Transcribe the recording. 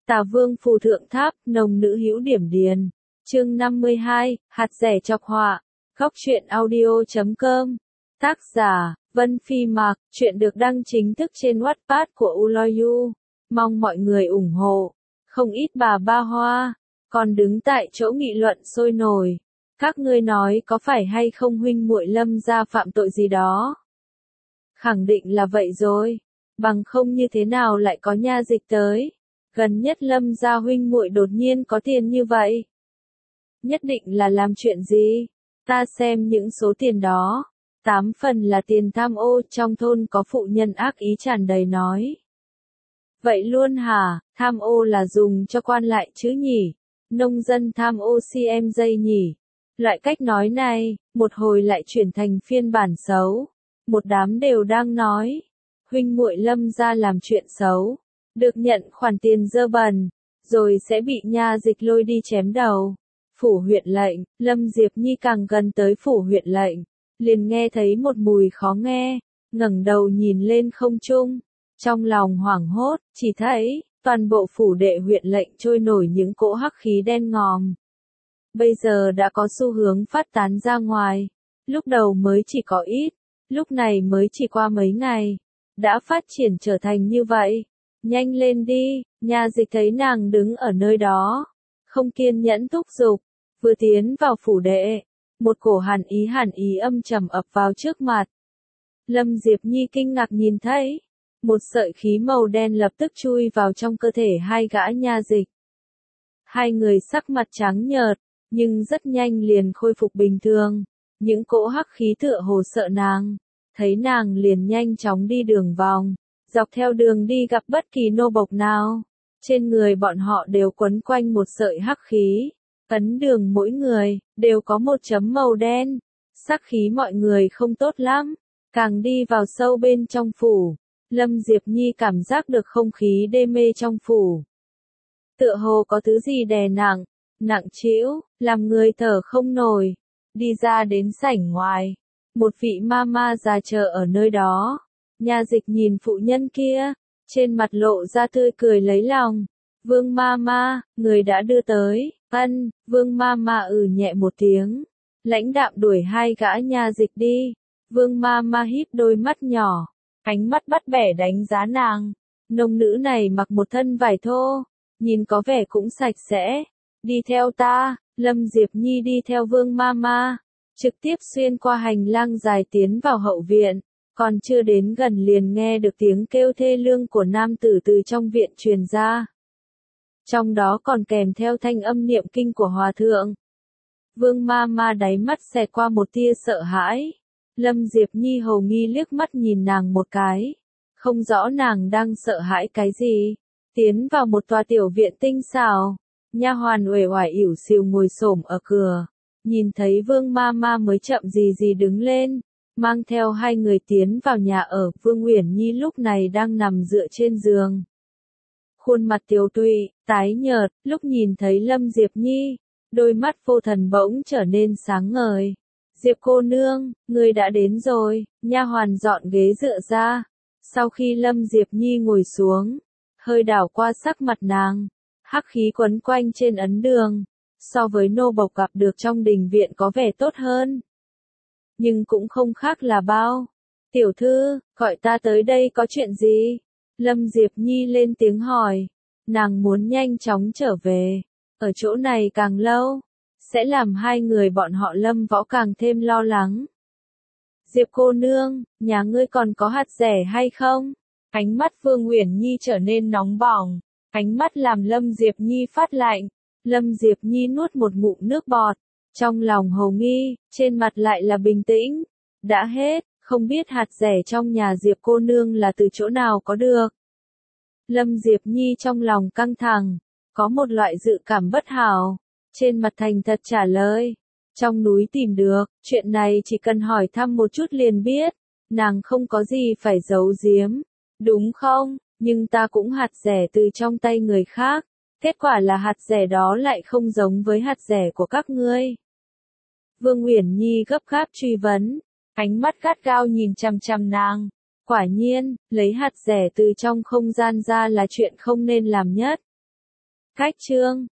Tà Vương phù thượng tháp, nồng nữ hữu điểm điền. Chương 52, hạt rẻ chọc họa. Góc truyện audio.com. Tác giả, Vân Phi Mạc. Chuyện được đăng chính thức trên Wattpad của Uloyu. Mong mọi người ủng hộ. Không ít bà ba hoa còn đứng tại chỗ nghị luận sôi nổi. Các ngươi nói có phải hay không huynh muội Lâm gia phạm tội gì đó? Khẳng định là vậy rồi. Bằng không như thế nào lại có nha dịch tới? Gần nhất Lâm gia huynh muội đột nhiên có tiền như vậy. Nhất định là làm chuyện gì? Ta xem những số tiền đó. 8 phần là tiền tham ô, trong thôn có phụ nhân ác ý tràn đầy nói. Vậy luôn hả? Tham ô là dùng cho quan lại chứ nhỉ? Nông dân tham ô CMJ nhỉ? Loại cách nói này, một hồi lại chuyển thành phiên bản xấu. Một đám đều đang nói. Huynh muội Lâm gia làm chuyện xấu. Được nhận khoản tiền dơ bẩn. Rồi sẽ bị nha dịch lôi đi chém đầu. Phủ huyện lệnh, Lâm Diệp Nhi càng gần tới phủ huyện lệnh. Liền nghe thấy một mùi khó nghe. Ngẩng đầu nhìn lên không trung. Trong lòng hoảng hốt, chỉ thấy, toàn bộ phủ đệ huyện lệnh trôi nổi những cỗ hắc khí đen ngòm. Bây giờ đã có xu hướng phát tán ra ngoài. Lúc đầu mới chỉ có ít, lúc này mới chỉ qua mấy ngày. Đã phát triển trở thành như vậy. Nhanh lên đi, nha dịch thấy nàng đứng ở nơi đó. Không kiên nhẫn thúc giục, vừa tiến vào phủ đệ. Một cổ hàn ý âm trầm ập vào trước mặt. Lâm Diệp Nhi kinh ngạc nhìn thấy. Một sợi khí màu đen lập tức chui vào trong cơ thể hai gã nha dịch. Hai người sắc mặt trắng nhợt, nhưng rất nhanh liền khôi phục bình thường. Những cỗ hắc khí tựa hồ sợ nàng. Thấy nàng liền nhanh chóng đi đường vòng. Dọc theo đường đi gặp bất kỳ nô bộc nào. Trên người bọn họ đều quấn quanh một sợi hắc khí. Ấn đường mỗi người, đều có một chấm màu đen. Sắc khí mọi người không tốt lắm. Càng đi vào sâu bên trong phủ. Lâm Diệp Nhi cảm giác được không khí đê mê trong phủ. Tựa hồ có thứ gì đè nặng, nặng trĩu, làm người thở không nổi. Đi ra đến sảnh ngoài. Một vị ma già chờ ở nơi đó. Nha dịch nhìn phụ nhân kia. Trên mặt lộ ra tươi cười lấy lòng. Vương ma, người đã đưa tới. Ân, Vương ma nhẹ một tiếng. Lãnh đạm đuổi hai gã nha dịch đi. Vương ma híp đôi mắt nhỏ. Ánh mắt bắt bẻ đánh giá nàng. Nông nữ này mặc một thân vải thô. Nhìn có vẻ cũng sạch sẽ. Đi theo ta, Lâm Diệp Nhi đi theo Vương ma. Trực tiếp xuyên qua hành lang dài tiến vào hậu viện. Còn chưa đến gần liền nghe được tiếng kêu thê lương của nam tử từ trong viện truyền ra. Trong đó còn kèm theo thanh âm niệm kinh của hòa thượng. Vương ma đáy mắt xẹt qua một tia sợ hãi. Lâm Diệp Nhi hầu nghi liếc mắt nhìn nàng một cái. Không rõ nàng đang sợ hãi cái gì. Tiến vào một tòa tiểu viện tinh xảo. Nha hoàn uể oải ỉu xìu ngồi xổm ở cửa. Nhìn thấy Vương ma mới chậm gì đứng lên. Mang theo hai người tiến vào nhà ở. Vương Uyển Nhi lúc này đang nằm dựa trên giường. Khuôn mặt tiều tụy, tái nhợt, lúc nhìn thấy Lâm Diệp Nhi. Đôi mắt vô thần bỗng trở nên sáng ngời. Diệp cô nương, ngươi đã đến rồi, nha hoàn dọn ghế dựa ra. Sau khi Lâm Diệp Nhi ngồi xuống, hơi đảo qua sắc mặt nàng, hắc khí quấn quanh trên ấn đường, so với nô bộc gặp được trong đình viện có vẻ tốt hơn. Nhưng cũng không khác là bao. Tiểu thư, gọi ta tới đây có chuyện gì? Lâm Diệp Nhi lên tiếng hỏi, nàng muốn nhanh chóng trở về, ở chỗ này càng lâu. Sẽ làm hai người bọn họ Lâm Võ càng thêm lo lắng. Diệp cô nương, nhà ngươi còn có hạt rẻ hay không? Ánh mắt Vương Uyển Nhi trở nên nóng bỏng. Ánh mắt làm Lâm Diệp Nhi phát lạnh. Lâm Diệp Nhi nuốt một ngụm nước bọt. Trong lòng hồ nghi, trên mặt lại là bình tĩnh. Đã hết, không biết hạt rẻ trong nhà Diệp cô nương là từ chỗ nào có được. Lâm Diệp Nhi trong lòng căng thẳng. Có một loại dự cảm bất hảo. Trên mặt thành thật trả lời. Trong núi tìm được, chuyện này chỉ cần hỏi thăm một chút liền biết. Nàng không có gì phải giấu giếm. Đúng không? Nhưng ta cũng hạt rẻ từ trong tay người khác. Kết quả là hạt rẻ đó lại không giống với hạt rẻ của các ngươi. Vương Uyển Nhi gấp gáp truy vấn. Ánh mắt gắt gao nhìn chằm chằm nàng. Quả nhiên, lấy hạt rẻ từ trong không gian ra là chuyện không nên làm nhất. Cách chương